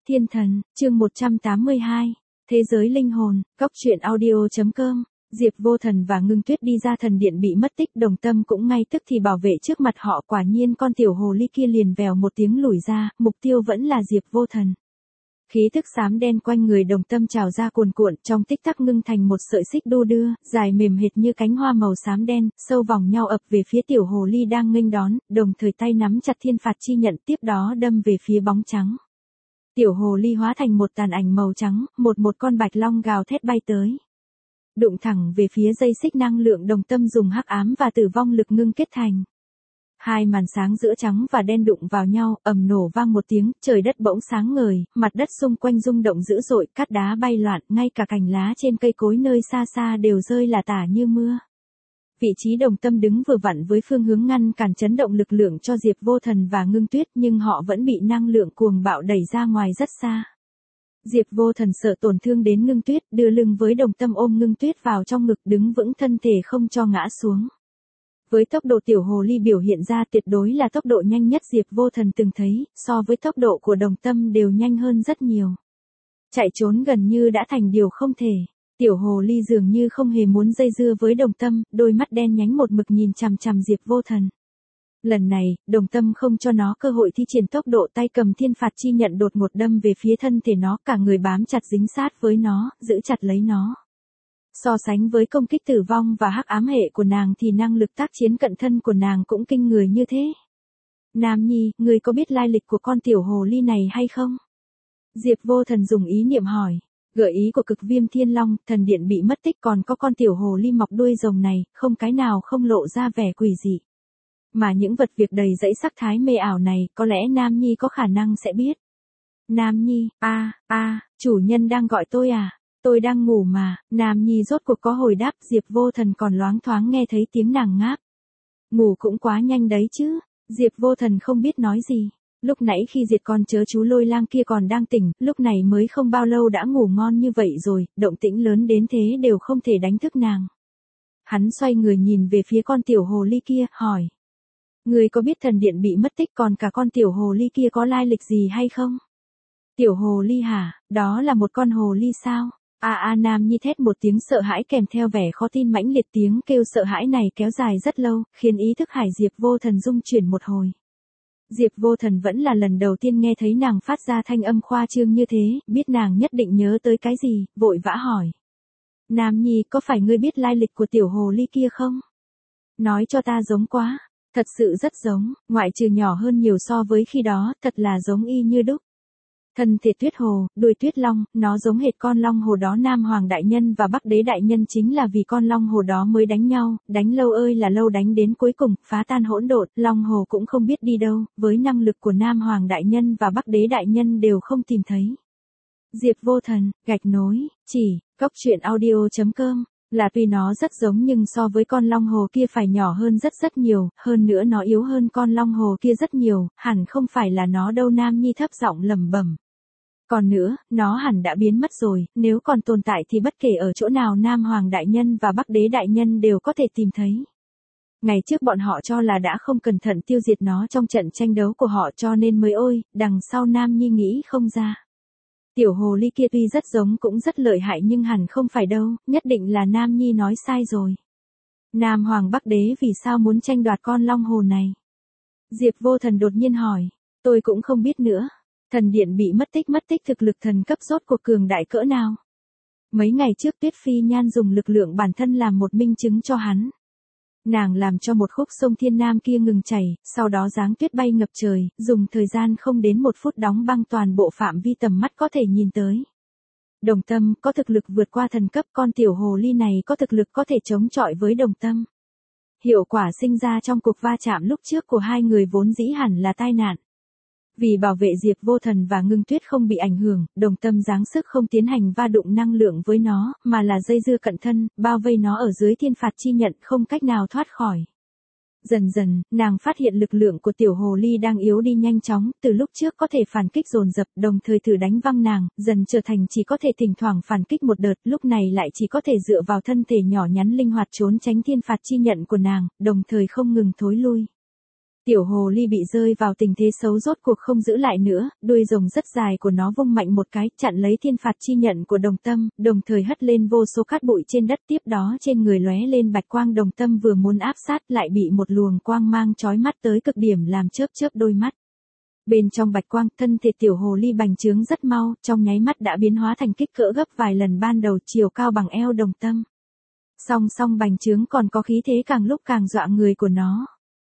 Thiên thần, chương 182, Thế giới linh hồn, góc truyện audio.com. Diệp Vô Thần và Ngưng Tuyết đi ra thần điện bị mất tích, Đồng Tâm cũng ngay tức thì bảo vệ trước mặt họ, quả nhiên con tiểu hồ ly kia liền vèo một tiếng lùi ra, mục tiêu vẫn là Diệp Vô Thần. Khí thức xám đen quanh người Đồng Tâm trào ra cuồn cuộn, trong tích tắc ngưng thành một sợi xích đu đưa, dài mềm hệt như cánh hoa màu xám đen, sâu vòng nhau ập về phía tiểu hồ ly đang nghênh đón, đồng thời tay nắm chặt thiên phạt chi nhận, tiếp đó đâm về phía bóng trắng. Tiểu hồ ly hóa thành một tàn ảnh màu trắng, một con bạch long gào thét bay tới. Đụng thẳng về phía dây xích năng lượng Đồng Tâm dùng hắc ám và tử vong lực ngưng kết thành. Hai màn sáng giữa trắng và đen đụng vào nhau, ầm nổ vang một tiếng, trời đất bỗng sáng ngời, mặt đất xung quanh rung động dữ dội, cát đá bay loạn, ngay cả cành lá trên cây cối nơi xa xa đều rơi lả tả như mưa. Vị trí Đồng Tâm đứng vừa vặn với phương hướng ngăn cản chấn động lực lượng cho Diệp Vô Thần và Ngưng Tuyết, nhưng họ vẫn bị năng lượng cuồng bạo đẩy ra ngoài rất xa. Diệp Vô Thần sợ tổn thương đến Ngưng Tuyết, đưa lưng với Đồng Tâm ôm Ngưng Tuyết vào trong ngực, đứng vững thân thể không cho ngã xuống. Với tốc độ tiểu hồ ly biểu hiện ra tuyệt đối là tốc độ nhanh nhất Diệp Vô Thần từng thấy, so với tốc độ của Đồng Tâm đều nhanh hơn rất nhiều. Chạy trốn gần như đã thành điều không thể. Tiểu hồ ly dường như không hề muốn dây dưa với Đồng Tâm, đôi mắt đen nhánh một mực nhìn chằm chằm Diệp Vô Thần. Lần này, Đồng Tâm không cho nó cơ hội thi triển tốc độ, tay cầm thiên phạt chi nhận đột ngột đâm về phía thân thể nó, cả người bám chặt dính sát với nó, giữ chặt lấy nó. So sánh với công kích tử vong và hắc ám hệ của nàng thì năng lực tác chiến cận thân của nàng cũng kinh người như thế. Nam Nhi, ngươi có biết lai lịch của con tiểu hồ ly này hay không? Diệp Vô Thần dùng ý niệm hỏi. Gợi ý của Cực Viêm Thiên Long, thần điện bị mất tích, còn có con tiểu hồ ly mọc đuôi rồng này, không cái nào không lộ ra vẻ quỷ dị. Mà những vật việc đầy dẫy sắc thái mê ảo này, có lẽ Nam Nhi có khả năng sẽ biết. Nam Nhi, chủ nhân đang gọi tôi à? Tôi đang ngủ mà. Nam Nhi rốt cuộc có hồi đáp, Diệp Vô Thần còn loáng thoáng nghe thấy tiếng nàng ngáp. Ngủ cũng quá nhanh đấy chứ. Diệp Vô Thần không biết nói gì. Lúc nãy khi diệt con chớ chú Lôi Lang kia còn đang tỉnh, lúc này mới không bao lâu đã ngủ ngon như vậy rồi, động tĩnh lớn đến thế đều không thể đánh thức nàng. Hắn xoay người nhìn về phía con tiểu hồ ly kia, hỏi. Người có biết thần điện bị mất tích, còn cả con tiểu hồ ly kia có lai lịch gì hay không? Tiểu hồ ly hả? Đó là một con hồ ly sao? Nam Nhi thét một tiếng sợ hãi kèm theo vẻ khó tin mãnh liệt, tiếng kêu sợ hãi này kéo dài rất lâu, khiến ý thức Hải Diệp Vô Thần rung chuyển một hồi. Diệp Vô Thần vẫn là lần đầu tiên nghe thấy nàng phát ra thanh âm khoa trương như thế, biết nàng nhất định nhớ tới cái gì, vội vã hỏi. Nam Nhi, có phải ngươi biết lai lịch của tiểu hồ ly kia không? Nói cho ta, giống quá. Thật sự rất giống, ngoại trừ nhỏ hơn nhiều so với khi đó, thật là giống y như đúc. Thân thể tuyết hồ, đuôi tuyết long, nó giống hệt con long hồ đó. Nam Hoàng Đại Nhân và Bắc Đế Đại Nhân chính là vì con long hồ đó mới đánh nhau, đánh lâu ơi là lâu, đánh đến cuối cùng, phá tan hỗn độn, long hồ cũng không biết đi đâu, với năng lực của Nam Hoàng Đại Nhân và Bắc Đế Đại Nhân đều không tìm thấy. Diệp Vô Thần, gạch nối, chỉ, góc truyện audio.com. Là tuy nó rất giống nhưng so với con long hồ kia phải nhỏ hơn rất nhiều, hơn nữa nó yếu hơn con long hồ kia rất nhiều, hẳn không phải là nó đâu. Nam Nhi thấp giọng lẩm bẩm. Còn nữa, nó hẳn đã biến mất rồi, nếu còn tồn tại thì bất kể ở chỗ nào Nam Hoàng Đại Nhân và Bắc Đế Đại Nhân đều có thể tìm thấy. Ngày trước bọn họ cho là đã không cẩn thận tiêu diệt nó trong trận tranh đấu của họ cho nên mới đằng sau Nam Nhi nghĩ không ra. Tiểu hồ ly kia tuy rất giống cũng rất lợi hại nhưng hẳn không phải đâu, nhất định là Nam Nhi nói sai rồi. Nam Hoàng Bắc Đế vì sao muốn tranh đoạt con long hồ này? Diệp Vô Thần đột nhiên hỏi, tôi cũng không biết nữa. Thần điện bị mất tích thực lực thần cấp rốt cuộc cường đại cỡ nào? Mấy ngày trước Tuyết Phi Nhan dùng lực lượng bản thân làm một minh chứng cho hắn. Nàng làm cho một khúc sông Thiên Nam kia ngừng chảy, sau đó giáng tuyết bay ngập trời, dùng thời gian không đến 1 phút đóng băng toàn bộ phạm vi tầm mắt có thể nhìn tới. Đồng Tâm có thực lực vượt qua thần cấp, con tiểu hồ ly này có thực lực có thể chống chọi với Đồng Tâm. Hiệu quả sinh ra trong cuộc va chạm lúc trước của hai người vốn dĩ hẳn là tai nạn. Vì bảo vệ Diệp Vô Thần và Ngưng Tuyết không bị ảnh hưởng, Đồng Tâm giáng sức không tiến hành va đụng năng lượng với nó, mà là dây dưa cận thân, bao vây nó ở dưới thiên phạt chi nhận, không cách nào thoát khỏi. Dần dần, nàng phát hiện lực lượng của tiểu hồ ly đang yếu đi nhanh chóng, từ lúc trước có thể phản kích dồn dập, đồng thời thử đánh văng nàng, dần trở thành chỉ có thể thỉnh thoảng phản kích một đợt, lúc này lại chỉ có thể dựa vào thân thể nhỏ nhắn linh hoạt trốn tránh thiên phạt chi nhận của nàng, đồng thời không ngừng thối lui. Tiểu hồ ly bị rơi vào tình thế xấu rốt cuộc không giữ lại nữa, đuôi rồng rất dài của nó vung mạnh một cái, chặn lấy thiên phạt chi nhận của Đồng Tâm, đồng thời hất lên vô số cát bụi trên đất, tiếp đó trên người lóe lên bạch quang. Đồng Tâm vừa muốn áp sát lại bị một luồng quang mang chói mắt tới cực điểm làm chớp chớp đôi mắt. Bên trong bạch quang, thân thể tiểu hồ ly bành trướng rất mau, trong nháy mắt đã biến hóa thành kích cỡ gấp vài lần ban đầu, chiều cao bằng eo Đồng Tâm. Song song bành trướng còn có khí thế càng lúc càng dọa người của nó.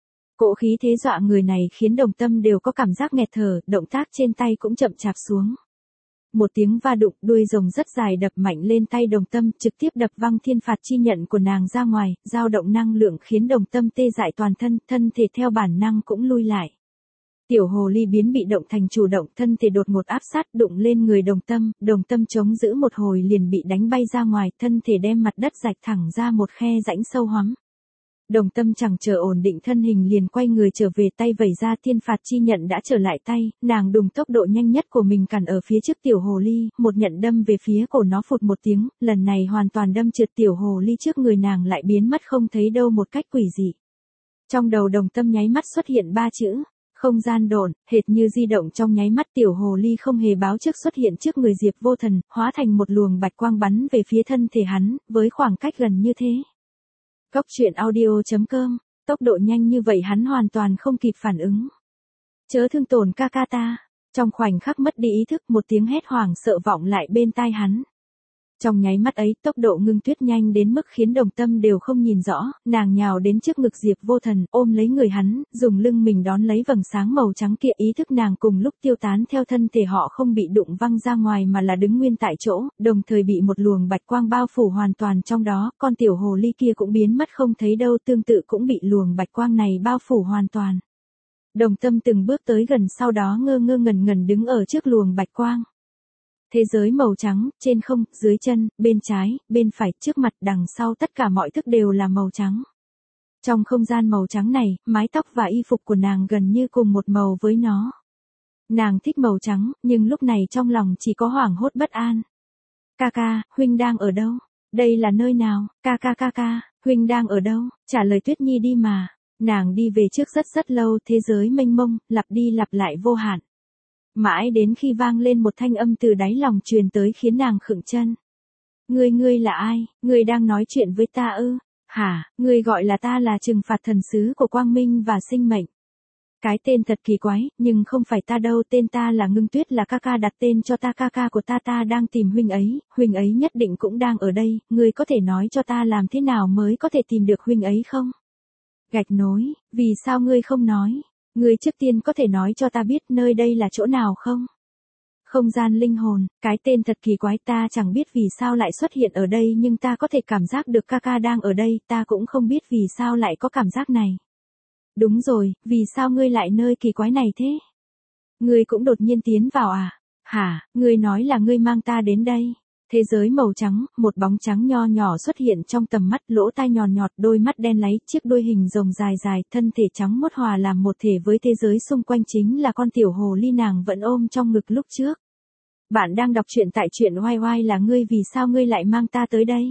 Cỗ khí thế dọa người này khiến Đồng Tâm đều có cảm giác nghẹt thở, động tác trên tay cũng chậm chạp xuống. Một tiếng va đụng, đuôi rồng rất dài đập mạnh lên tay Đồng Tâm, trực tiếp đập văng thiên phạt chi nhận của nàng ra ngoài, dao động năng lượng khiến Đồng Tâm tê dại toàn thân, thân thể theo bản năng cũng lui lại. Tiểu hồ ly biến bị động thành chủ động, thân thể đột ngột áp sát đụng lên người Đồng Tâm chống giữ một hồi liền bị đánh bay ra ngoài, thân thể đem mặt đất rạch thẳng ra một khe rãnh sâu hoắm. Đồng Tâm chẳng chờ ổn định thân hình liền quay người trở về, tay vẩy ra thiên phạt chi nhận đã trở lại tay, nàng dùng tốc độ nhanh nhất của mình cản ở phía trước tiểu hồ ly, một nhận đâm về phía cổ nó phụt một tiếng, lần này hoàn toàn đâm trượt tiểu hồ ly trước người nàng lại biến mất không thấy đâu một cách quỷ dị. Trong đầu Đồng Tâm nháy mắt xuất hiện 3 chữ, không gian độn, hệt như di động trong nháy mắt tiểu hồ ly không hề báo trước xuất hiện trước người Diệp Vô Thần, hóa thành một luồng bạch quang bắn về phía thân thể hắn, với khoảng cách gần như thế. Góc truyện audio.com, tốc độ nhanh như vậy hắn hoàn toàn không kịp phản ứng. Chớ thương tổn ca ca ta, trong khoảnh khắc mất đi ý thức một tiếng hét hoảng sợ vọng lại bên tai hắn. Trong nháy mắt ấy tốc độ Ngưng Tuyết nhanh đến mức khiến Đồng Tâm đều không nhìn rõ, nàng nhào đến trước ngực Diệp Vô Thần ôm lấy người hắn, dùng lưng mình đón lấy vầng sáng màu trắng kia, ý thức nàng cùng lúc tiêu tán theo thân thể họ không bị đụng văng ra ngoài mà là đứng nguyên tại chỗ, đồng thời bị một luồng bạch quang bao phủ hoàn toàn trong đó, con tiểu hồ ly kia cũng biến mất không thấy đâu, tương tự cũng bị luồng bạch quang này bao phủ hoàn toàn. Đồng Tâm từng bước tới gần sau đó ngơ ngơ ngẩn ngẩn đứng ở trước luồng bạch quang. Thế giới màu trắng, trên không, dưới chân, bên trái, bên phải, trước mặt, đằng sau tất cả mọi thứ đều là màu trắng. Trong không gian màu trắng này, mái tóc và y phục của nàng gần như cùng một màu với nó. Nàng thích màu trắng, nhưng lúc này trong lòng chỉ có hoảng hốt bất an. Ca ca, huynh đang ở đâu? Đây là nơi nào? Ca ca, huynh đang ở đâu? Trả lời Tuyết Nhi đi mà. Nàng đi về trước rất lâu, thế giới mênh mông, lặp đi lặp lại vô hạn. Mãi đến khi vang lên một thanh âm từ đáy lòng truyền tới khiến nàng khựng chân. Ngươi là ai? Ngươi đang nói chuyện với ta ư? Hả, ngươi gọi là ta là trừng phạt thần sứ của quang minh và sinh mệnh. Cái tên thật kỳ quái, nhưng không phải ta đâu, tên ta là Ngưng Tuyết, là ca ca đặt tên cho ta, ca ca của ta đang tìm huynh ấy nhất định cũng đang ở đây, ngươi có thể nói cho ta làm thế nào mới có thể tìm được huynh ấy không? Gạch nối, vì sao ngươi không nói? Ngươi trước tiên có thể nói cho ta biết nơi đây là chỗ nào không? Không gian linh hồn, cái tên thật kỳ quái, ta chẳng biết vì sao lại xuất hiện ở đây nhưng ta có thể cảm giác được ca ca đang ở đây, ta cũng không biết vì sao lại có cảm giác này. Đúng rồi, vì sao ngươi lại nơi kỳ quái này thế? Ngươi cũng đột nhiên tiến vào à? Hả, ngươi nói là ngươi mang ta đến đây. Thế giới màu trắng, một bóng trắng nho nhỏ xuất hiện trong tầm mắt, lỗ tai nhọn nhọt, đôi mắt đen láy, chiếc đuôi hình rồng dài dài, thân thể trắng muốt hòa làm một thể với thế giới xung quanh, chính là con tiểu hồ ly nàng vẫn ôm trong ngực lúc trước. Bạn đang đọc truyện tại truyện YY là ngươi, vì sao ngươi lại mang ta tới đây?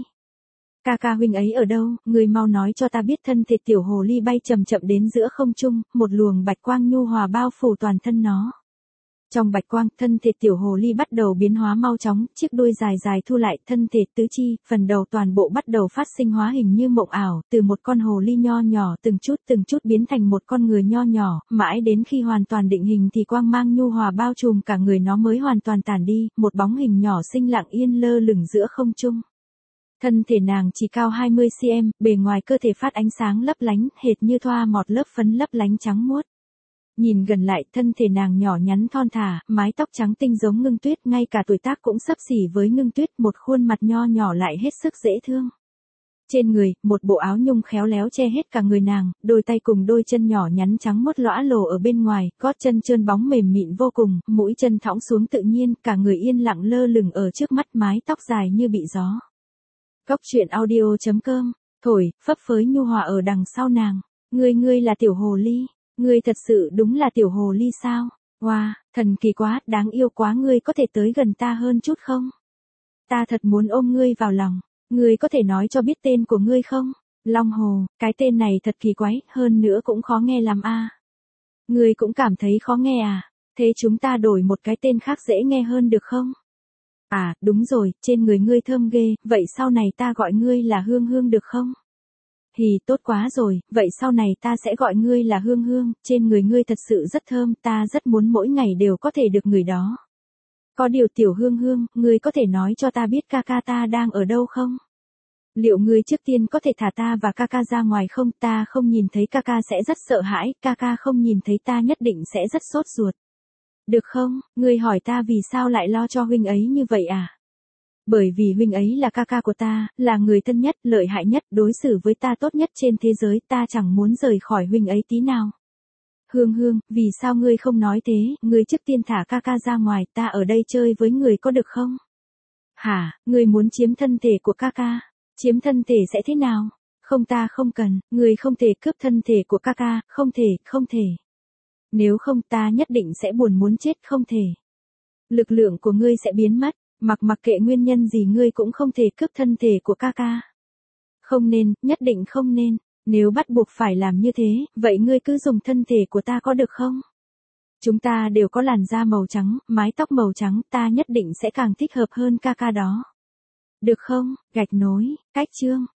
Ca ca huynh ấy ở đâu, ngươi mau nói cho ta biết. Thân thể tiểu hồ ly bay chậm chậm đến giữa không trung, một luồng bạch quang nhu hòa bao phủ toàn thân nó. Trong bạch quang, thân thể tiểu hồ ly bắt đầu biến hóa mau chóng, chiếc đuôi dài dài thu lại, thân thể tứ chi, phần đầu toàn bộ bắt đầu phát sinh hóa hình như mộng ảo, từ một con hồ ly nho nhỏ từng chút biến thành một con người nho nhỏ, mãi đến khi hoàn toàn định hình thì quang mang nhu hòa bao trùm cả người nó mới hoàn toàn tản đi, một bóng hình nhỏ xinh lặng yên lơ lửng giữa không trung. Thân thể nàng chỉ cao 20 cm, bề ngoài cơ thể phát ánh sáng lấp lánh, hệt như thoa một lớp phấn lấp lánh trắng muốt. Nhìn gần lại, thân thể nàng nhỏ nhắn thon thả, mái tóc trắng tinh giống Ngưng Tuyết, ngay cả tuổi tác cũng xấp xỉ với Ngưng Tuyết, một khuôn mặt nho nhỏ lại hết sức dễ thương. Trên người, một bộ áo nhung khéo léo che hết cả người nàng, đôi tay cùng đôi chân nhỏ nhắn trắng muốt lõa lồ ở bên ngoài, gót chân trơn bóng mềm mịn vô cùng, mũi chân thõng xuống tự nhiên, cả người yên lặng lơ lửng ở trước mắt, mái tóc dài như bị gió. Góc truyện audio.com, thổi, phấp phới nhu hòa ở đằng sau nàng. Ngươi là tiểu hồ ly. Ngươi thật sự đúng là tiểu hồ ly sao? Wow, thần kỳ quá, đáng yêu quá, ngươi có thể tới gần ta hơn chút không? Ta thật muốn ôm ngươi vào lòng. Ngươi có thể nói cho biết tên của ngươi không? Long hồ, cái tên này thật kỳ quái, hơn nữa cũng khó nghe lắm a. Ngươi cũng cảm thấy khó nghe à? Thế chúng ta đổi một cái tên khác dễ nghe hơn được không? À, đúng rồi, trên người ngươi thơm ghê, vậy sau này ta gọi ngươi là Hương Hương được không? Hì, tốt quá rồi, vậy sau này ta sẽ gọi ngươi là Hương Hương, trên người ngươi thật sự rất thơm, ta rất muốn mỗi ngày đều có thể được ngửi đó. Có điều tiểu Hương Hương, ngươi có thể nói cho ta biết ca ca ta đang ở đâu không? Liệu ngươi trước tiên có thể thả ta và ca ca ra ngoài không? Ta không nhìn thấy ca ca sẽ rất sợ hãi, ca ca không nhìn thấy ta nhất định sẽ rất sốt ruột. Được không, ngươi hỏi ta vì sao lại lo cho huynh ấy như vậy à? Bởi vì huynh ấy là ca ca của ta, là người thân nhất, lợi hại nhất, đối xử với ta tốt nhất trên thế giới, ta chẳng muốn rời khỏi huynh ấy tí nào. Hương Hương, vì sao ngươi không nói thế, ngươi trước tiên thả ca ca ra ngoài, ta ở đây chơi với người có được không? Hả, ngươi muốn chiếm thân thể của ca ca? Chiếm thân thể sẽ thế nào? Không, ta không cần, ngươi không thể cướp thân thể của ca ca, không thể, không thể. Nếu không ta nhất định sẽ buồn muốn chết, không thể. Lực lượng của ngươi sẽ biến mất, mặc kệ nguyên nhân gì ngươi cũng không thể cướp thân thể của ca ca. Không nên, nhất định không nên, nếu bắt buộc phải làm như thế, vậy ngươi cứ dùng thân thể của ta có được không? Chúng ta đều có làn da màu trắng, mái tóc màu trắng, ta nhất định sẽ càng thích hợp hơn ca ca đó. Được không, gạch nối, cách chương.